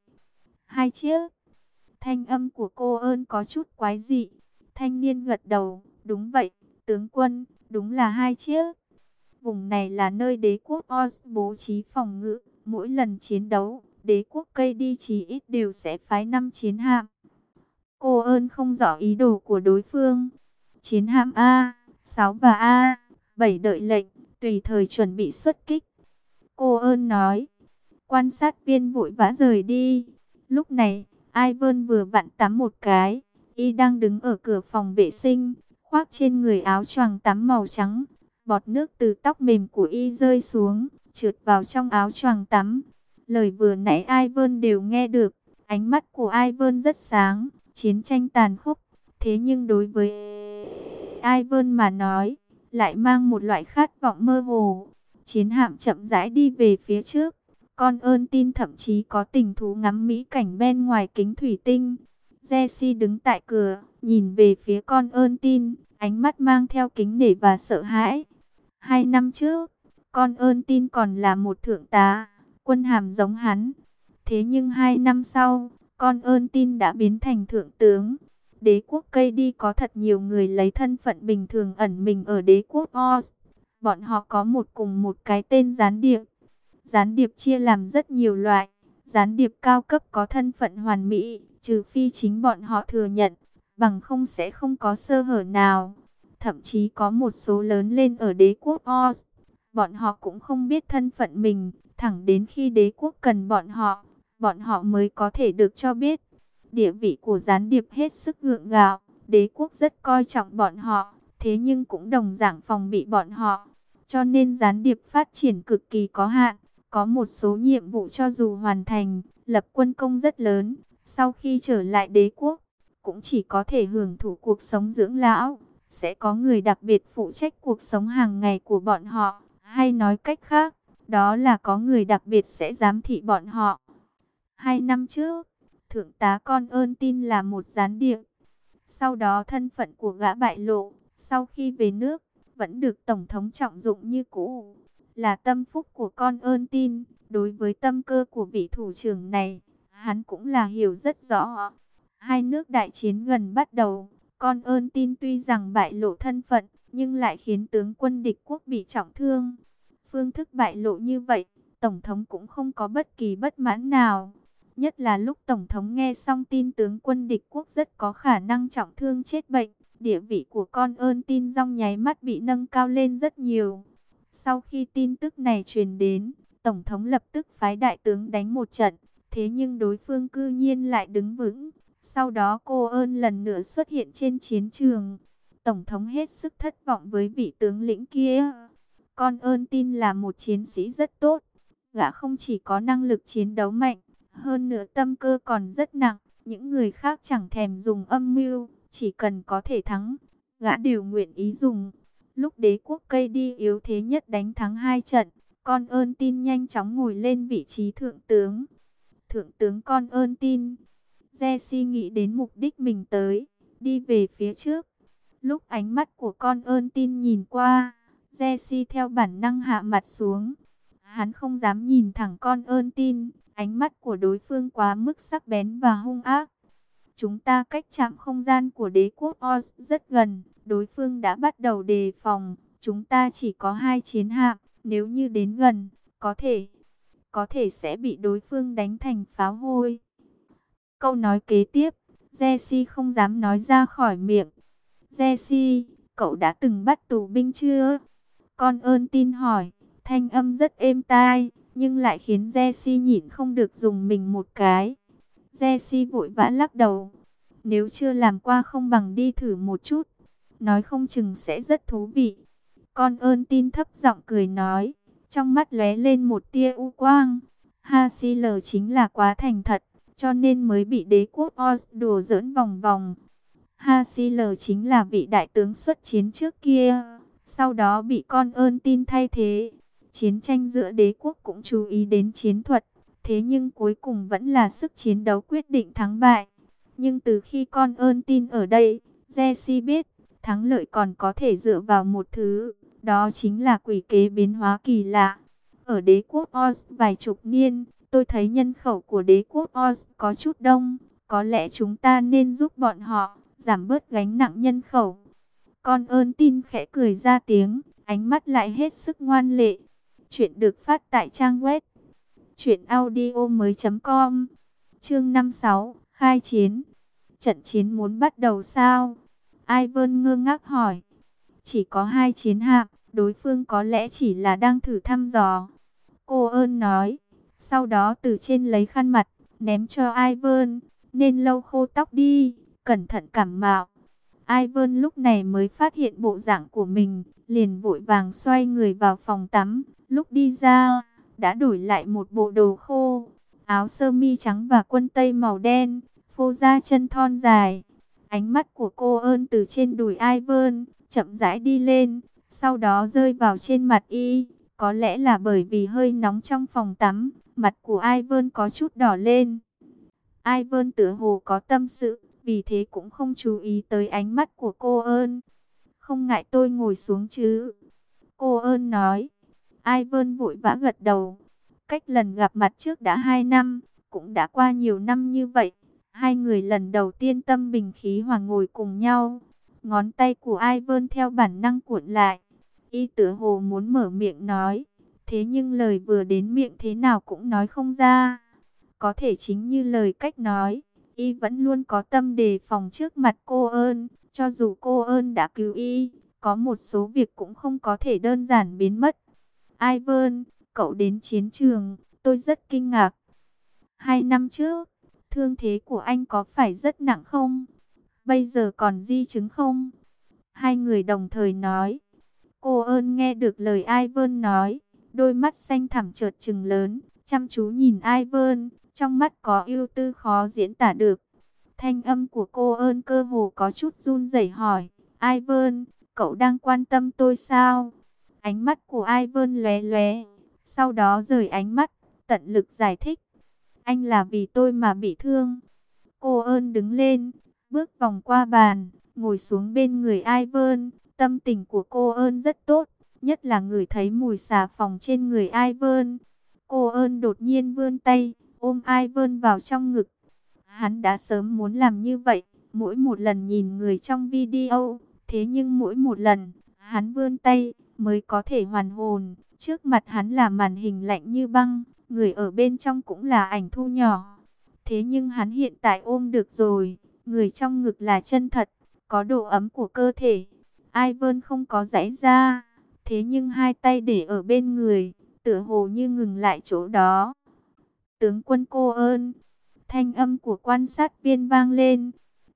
2 chiếc. Thanh âm của cô ơn có chút quái dị. Thanh niên gật đầu, đúng vậy, tướng quân, đúng là 2 chiếc. Vùng này là nơi đế quốc Oz bố trí phòng ngự, mỗi lần chiến đấu, đế quốc cây đi chí ít đều sẽ phái 5 chiến hạm. Cô ơn không rõ ý đồ của đối phương. Chiến hạm A6 và A7 đợi lệnh, tùy thời chuẩn bị xuất kích. Cô ơn nói. Quan sát viên vội vã rời đi. Lúc này, Ivan vừa vặn tắm một cái. Y đang đứng ở cửa phòng vệ sinh, khoác trên người áo choàng tắm màu trắng. Bọt nước từ tóc mềm của Y rơi xuống, trượt vào trong áo choàng tắm. Lời vừa nãy Ivan đều nghe được. Ánh mắt của Ivan rất sáng. Chiến tranh tàn khốc, thế nhưng đối với Ivan mà nói, lại mang một loại khát vọng mơ hồ. Chiến hạm chậm rãi đi về phía trước. Con ơn tin thậm chí có tình thú ngắm mỹ cảnh bên ngoài kính thủy tinh. Jesse đứng tại cửa, nhìn về phía con ơn tin, ánh mắt mang theo kính nể và sợ hãi. 2 năm trước, con ơn tin còn là một thượng tá, quân hàm giống hắn. Thế nhưng 2 năm sau, con ơn tin đã biến thành thượng tướng. Đế quốc cây đi có thật nhiều người lấy thân phận bình thường ẩn mình ở đế quốc Oz. Bọn họ có cùng một cái tên gián điệp. Gián điệp chia làm rất nhiều loại. Gián điệp cao cấp có thân phận hoàn mỹ, trừ phi chính bọn họ thừa nhận, bằng không sẽ không có sơ hở nào. Thậm chí có một số lớn lên ở đế quốc Oz. Bọn họ cũng không biết thân phận mình, thẳng đến khi đế quốc cần bọn họ mới có thể được cho biết. Địa vị của gián điệp hết sức gượng gạo, đế quốc rất coi trọng bọn họ, thế nhưng cũng đồng dạng phòng bị bọn họ. Cho nên gián điệp phát triển cực kỳ có hạn, có một số nhiệm vụ cho dù hoàn thành, lập quân công rất lớn, sau khi trở lại đế quốc, cũng chỉ có thể hưởng thụ cuộc sống dưỡng lão. Sẽ có người đặc biệt phụ trách cuộc sống hàng ngày của bọn họ, hay nói cách khác, đó là có người đặc biệt sẽ giám thị bọn họ. 2 năm trước, thượng tá con ơn tin là một gián điệp. Sau đó thân phận của gã bại lộ, sau khi về nước, vẫn được Tổng thống trọng dụng như cũ. Là tâm phúc của con ơn tin, đối với tâm cơ của vị thủ trưởng này, hắn cũng là hiểu rất rõ. 2 nước đại chiến gần bắt đầu, con ơn tin tuy rằng bại lộ thân phận, nhưng lại khiến tướng quân địch quốc bị trọng thương. Phương thức bại lộ như vậy, Tổng thống cũng không có bất kỳ bất mãn nào. Nhất là lúc Tổng thống nghe xong tin tướng quân địch quốc rất có khả năng trọng thương chết bệnh, địa vị của con ơn tin trong nháy mắt bị nâng cao lên rất nhiều. Sau khi tin tức này truyền đến, Tổng thống lập tức phái đại tướng đánh một trận, thế nhưng đối phương cư nhiên lại đứng vững. Sau đó cô ơn lần nữa xuất hiện trên chiến trường. Tổng thống hết sức thất vọng với vị tướng lĩnh kia. Con ơn tin là một chiến sĩ rất tốt. Gã không chỉ có năng lực chiến đấu mạnh, hơn nữa tâm cơ còn rất nặng. Những người khác chẳng thèm dùng âm mưu, chỉ cần có thể thắng, gã đều nguyện ý dùng. Lúc đế quốc cây đi yếu thế nhất đánh thắng 2 trận, con ơn tin nhanh chóng ngồi lên vị trí thượng tướng. Thượng tướng con ơn tin. Jesse nghĩ đến mục đích mình tới, đi về phía trước. Lúc ánh mắt của con ơn tin nhìn qua, Jesse theo bản năng hạ mặt xuống. Hắn không dám nhìn thẳng con ơn tin, ánh mắt của đối phương quá mức sắc bén và hung ác. Chúng ta cách trạm không gian của đế quốc Oz rất gần, đối phương đã bắt đầu đề phòng. Chúng ta chỉ có 2 chiến hạm, nếu như đến gần, có thể sẽ bị đối phương đánh thành pháo hôi. Câu nói kế tiếp, Jesse không dám nói ra khỏi miệng. Jesse, cậu đã từng bắt tù binh chưa? Con ơn tin hỏi, thanh âm rất êm tai, nhưng lại khiến Jesse nhịn không được dùng mình một cái. Jesse vội vã lắc đầu. Nếu chưa làm qua không bằng đi thử một chút, nói không chừng sẽ rất thú vị. Con ơn tin thấp giọng cười nói, trong mắt lóe lên một tia u quang. HCL chính là quá thành thật, cho nên mới bị đế quốc Oz đùa giỡn vòng vòng. HCL chính là vị đại tướng xuất chiến trước kia, sau đó bị con ơn tin thay thế. Chiến tranh giữa đế quốc cũng chú ý đến chiến thuật, thế nhưng cuối cùng vẫn là sức chiến đấu quyết định thắng bại. Nhưng từ khi con ơn tin ở đây, Jesse biết, thắng lợi còn có thể dựa vào một thứ, đó chính là quỷ kế biến hóa kỳ lạ. Ở đế quốc Oz vài chục niên, tôi thấy nhân khẩu của đế quốc Oz có chút đông, có lẽ chúng ta nên giúp bọn họ giảm bớt gánh nặng nhân khẩu. Con ơn tin khẽ cười ra tiếng, ánh mắt lại hết sức ngoan lệ. Chuyện được phát tại trang web truyệnaudiomoi.com. Chương 56, khai chiến. Trận chiến muốn bắt đầu sao? Ivan ngơ ngác hỏi. Chỉ có 2 chiến hạm, đối phương có lẽ chỉ là đang thử thăm dò. Cô ơn nói. Sau đó từ trên lấy khăn mặt, ném cho Ivan. Nên lau khô tóc đi, cẩn thận cảm mạo. Ivan lúc này mới phát hiện bộ dạng của mình, liền vội vàng xoay người vào phòng tắm. Lúc đi ra, đã đổi lại một bộ đồ khô, áo sơ mi trắng và quần tây màu đen, phô ra chân thon dài. Ánh mắt của cô ơn từ trên đùi Ivan, chậm rãi đi lên, sau đó rơi vào trên mặt y. Có lẽ là bởi vì hơi nóng trong phòng tắm, mặt của Ivan có chút đỏ lên. Ivan tựa hồ có tâm sự, vì thế cũng không chú ý tới ánh mắt của cô ơn. Không ngại tôi ngồi xuống chứ? Cô ơn nói. Ivan vội vã gật đầu. Cách lần gặp mặt trước đã 2 năm, cũng đã qua nhiều năm như vậy. Hai người lần đầu tiên tâm bình khí hòa ngồi cùng nhau. Ngón tay của Ivan theo bản năng cuộn lại. Y tựa hồ muốn mở miệng nói. Thế nhưng lời vừa đến miệng thế nào cũng nói không ra. Có thể chính như lời cách nói, y vẫn luôn có tâm đề phòng trước mặt cô ơn. Cho dù cô ơn đã cứu y, có một số việc cũng không có thể đơn giản biến mất. Ivan, cậu đến chiến trường, tôi rất kinh ngạc. 2 năm trước, thương thế của anh có phải rất nặng không? Bây giờ còn di chứng không? Hai người đồng thời nói. Cô ơn nghe được lời Ivan nói, đôi mắt xanh thẳm chợt trừng lớn, chăm chú nhìn Ivan, trong mắt có ưu tư khó diễn tả được. Thanh âm của cô ơn cơ hồ có chút run rẩy hỏi, Ivan, cậu đang quan tâm tôi sao? Ánh mắt của Ivan lóe lóe, sau đó rời ánh mắt, tận lực giải thích. Anh là vì tôi mà bị thương. Cô ơn đứng lên, bước vòng qua bàn, ngồi xuống bên người Ivan. Tâm tình của cô ơn rất tốt, nhất là ngửi thấy mùi xà phòng trên người Ivan. Cô ơn đột nhiên vươn tay, ôm Ivan vào trong ngực. Hắn đã sớm muốn làm như vậy, mỗi một lần nhìn người trong video. Thế nhưng mỗi một lần, hắn vươn tay, mới có thể hoàn hồn. Trước mặt hắn là màn hình lạnh như băng, người ở bên trong cũng là ảnh thu nhỏ. Thế nhưng hắn hiện tại ôm được rồi, người trong ngực là chân thật, có độ ấm của cơ thể. Ivan không có giãy ra, thế nhưng hai tay để ở bên người, tựa hồ như ngừng lại chỗ đó. Tướng quân cô ơn, thanh âm của quan sát viên vang lên.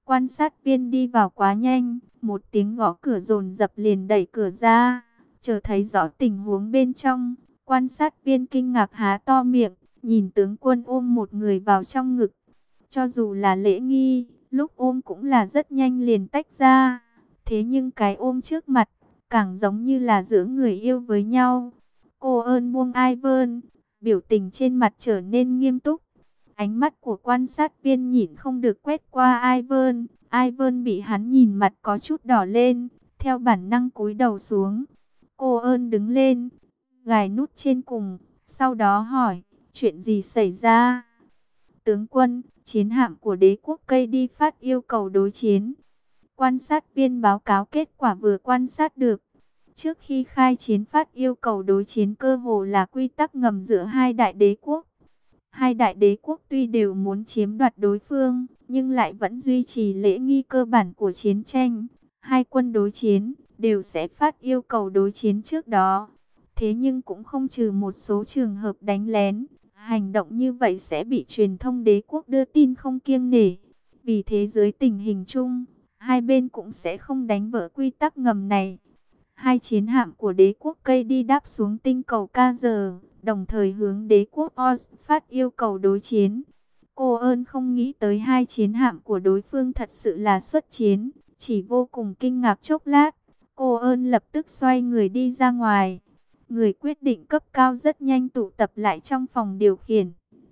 Quan sát viên đi vào quá nhanh, một tiếng gõ cửa dồn dập liền đẩy cửa ra, chờ thấy rõ tình huống bên trong. Quan sát viên kinh ngạc há to miệng, nhìn tướng quân ôm một người vào trong ngực. Cho dù là lễ nghi, lúc ôm cũng là rất nhanh liền tách ra. Thế nhưng cái ôm trước mặt, càng giống như là giữa người yêu với nhau. Cô ơn buông Ivan, biểu tình trên mặt trở nên nghiêm túc. Ánh mắt của quan sát viên nhịn không được quét qua Ivan. Ivan bị hắn nhìn mặt có chút đỏ lên, theo bản năng cúi đầu xuống. Cô ơn đứng lên, gài nút trên cùng, sau đó hỏi, chuyện gì xảy ra? Tướng quân, chiến hạm của đế quốc cây đi phát yêu cầu đối chiến. Quan sát viên báo cáo kết quả vừa quan sát được. Trước khi khai chiến phát yêu cầu đối chiến cơ hồ là quy tắc ngầm giữa hai đại đế quốc. Hai đại đế quốc tuy đều muốn chiếm đoạt đối phương, nhưng lại vẫn duy trì lễ nghi cơ bản của chiến tranh. Hai quân đối chiến đều sẽ phát yêu cầu đối chiến trước đó. Thế nhưng cũng không trừ một số trường hợp đánh lén. Hành động như vậy sẽ bị truyền thông đế quốc đưa tin không kiêng nể. Vì thế dưới tình hình chung, hai bên cũng sẽ không đánh vỡ quy tắc ngầm này. Hai chiến hạm của đế quốc cây đi đáp xuống tinh cầu KZ, đồng thời hướng đế quốc Oz phát yêu cầu đối chiến. Cô ơn không nghĩ tới hai chiến hạm của đối phương thật sự là xuất chiến, chỉ vô cùng kinh ngạc chốc lát. Cô ơn lập tức xoay người đi ra ngoài. Người quyết định cấp cao rất nhanh tụ tập lại trong phòng điều khiển.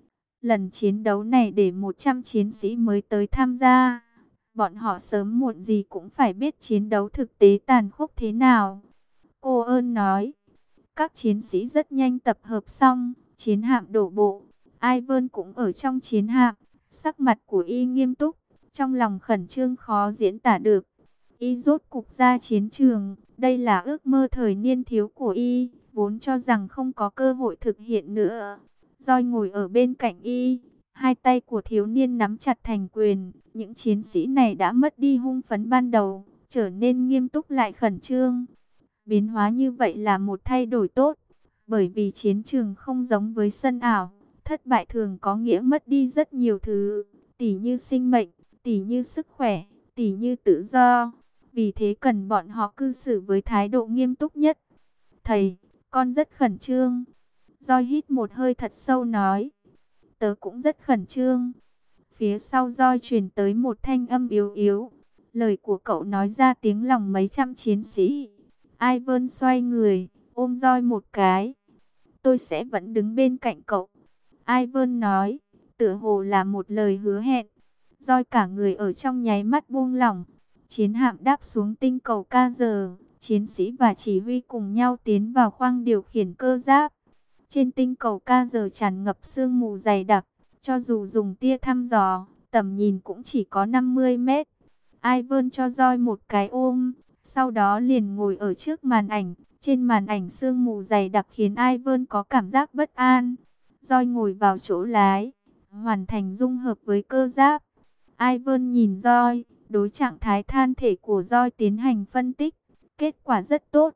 Lần chiến đấu này để 100 chiến sĩ mới tới tham gia. Bọn họ sớm muộn gì cũng phải biết chiến đấu thực tế tàn khốc thế nào. Cô ơn nói. Các chiến sĩ rất nhanh tập hợp xong, chiến hạm đổ bộ. Ivan cũng ở trong chiến hạm. Sắc mặt của y nghiêm túc, trong lòng khẩn trương khó diễn tả được. Y rốt cục ra chiến trường, đây là ước mơ thời niên thiếu của y, vốn cho rằng không có cơ hội thực hiện nữa. Roi ngồi ở bên cạnh y, hai tay của thiếu niên nắm chặt thành quyền. Những chiến sĩ này đã mất đi hung phấn ban đầu, trở nên nghiêm túc lại khẩn trương. Biến hóa như vậy là một thay đổi tốt, bởi vì chiến trường không giống với sân ảo. Thất bại thường có nghĩa mất đi rất nhiều thứ, tỉ như sinh mệnh, tỉ như sức khỏe, tỉ như tự do. Vì thế cần bọn họ cư xử với thái độ nghiêm túc nhất. Thầy, con rất khẩn trương. Roi hít một hơi thật sâu nói. Tớ cũng rất khẩn trương. Phía sau Roi truyền tới một thanh âm yếu yếu. Lời của cậu nói ra tiếng lòng mấy trăm chiến sĩ. Ivan xoay người, ôm Roi một cái. Tôi sẽ vẫn đứng bên cạnh cậu. Ivan nói, tựa hồ là một lời hứa hẹn. Roi cả người ở trong nháy mắt buông lỏng. Chiến hạm đáp xuống tinh cầu KZ. Chiến sĩ và chỉ huy cùng nhau tiến vào khoang điều khiển cơ giáp. Trên tinh cầu KZ tràn ngập sương mù dày đặc. Cho dù dùng tia thăm dò, tầm nhìn cũng chỉ có 50 mét. Ivan cho Roi một cái ôm, sau đó liền ngồi ở trước màn ảnh. Trên màn ảnh sương mù dày đặc khiến Ivan có cảm giác bất an. Roi ngồi vào chỗ lái, hoàn thành dung hợp với cơ giáp. Ivan nhìn Roi, đối trạng thái than thể của Roi tiến hành phân tích. Kết quả rất tốt.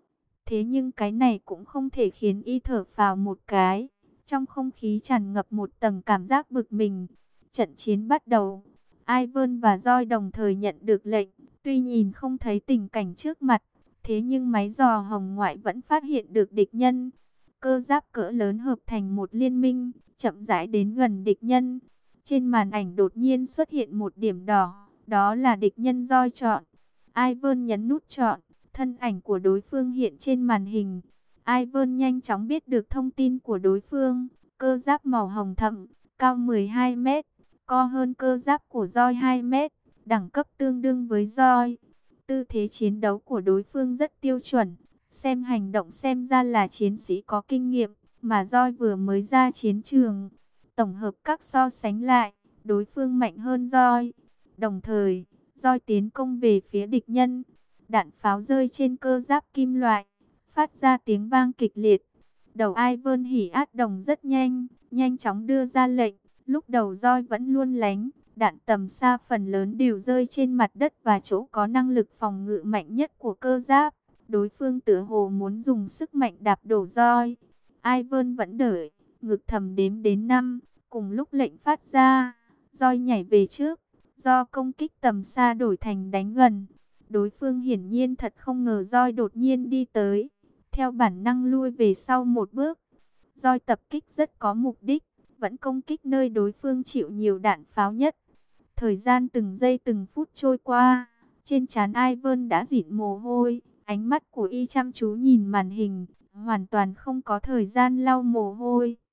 Thế nhưng cái này cũng không thể khiến y thở phào một cái. Trong không khí tràn ngập một tầng cảm giác bực mình. Trận chiến bắt đầu. Ivan và Roi đồng thời nhận được lệnh. Tuy nhìn không thấy tình cảnh trước mặt, thế nhưng máy dò hồng ngoại vẫn phát hiện được địch nhân. Cơ giáp cỡ lớn hợp thành một liên minh, chậm rãi đến gần địch nhân. Trên màn ảnh đột nhiên xuất hiện một điểm đỏ, đó là địch nhân Roi chọn. Ivan nhấn nút chọn, thân ảnh của đối phương hiện trên màn hình. Ivan nhanh chóng biết được thông tin của đối phương. Cơ giáp màu hồng thẫm, cao 12 mét, co hơn cơ giáp của Roi 2 mét, đẳng cấp tương đương với Roi. Tư thế chiến đấu của đối phương rất tiêu chuẩn, xem hành động xem ra là chiến sĩ có kinh nghiệm, mà Roi vừa mới ra chiến trường. Tổng hợp các so sánh lại, đối phương mạnh hơn Roi. Đồng thời, Roi tiến công về phía địch nhân. Đạn pháo rơi trên cơ giáp kim loại, phát ra tiếng vang kịch liệt. Đầu Ivan hỉ át đồng rất nhanh, nhanh chóng đưa ra lệnh. Lúc đầu Roi vẫn luôn lánh, đạn tầm xa phần lớn đều rơi trên mặt đất và chỗ có năng lực phòng ngự mạnh nhất của cơ giáp. Đối phương tựa hồ muốn dùng sức mạnh đạp đổ Roi. Ivan vẫn đợi, ngực thầm đếm đến 5, cùng lúc lệnh phát ra, Roi nhảy về trước, do công kích tầm xa đổi thành đánh gần. Đối phương hiển nhiên thật không ngờ roi đột nhiên đi tới, theo bản năng lui về sau một bước. Roi tập kích rất có mục đích, vẫn công kích nơi đối phương chịu nhiều đạn pháo nhất. Thời gian từng giây từng phút trôi qua, trên trán Ivan đã dịn mồ hôi, ánh mắt của y chăm chú nhìn màn hình, hoàn toàn không có thời gian lau mồ hôi.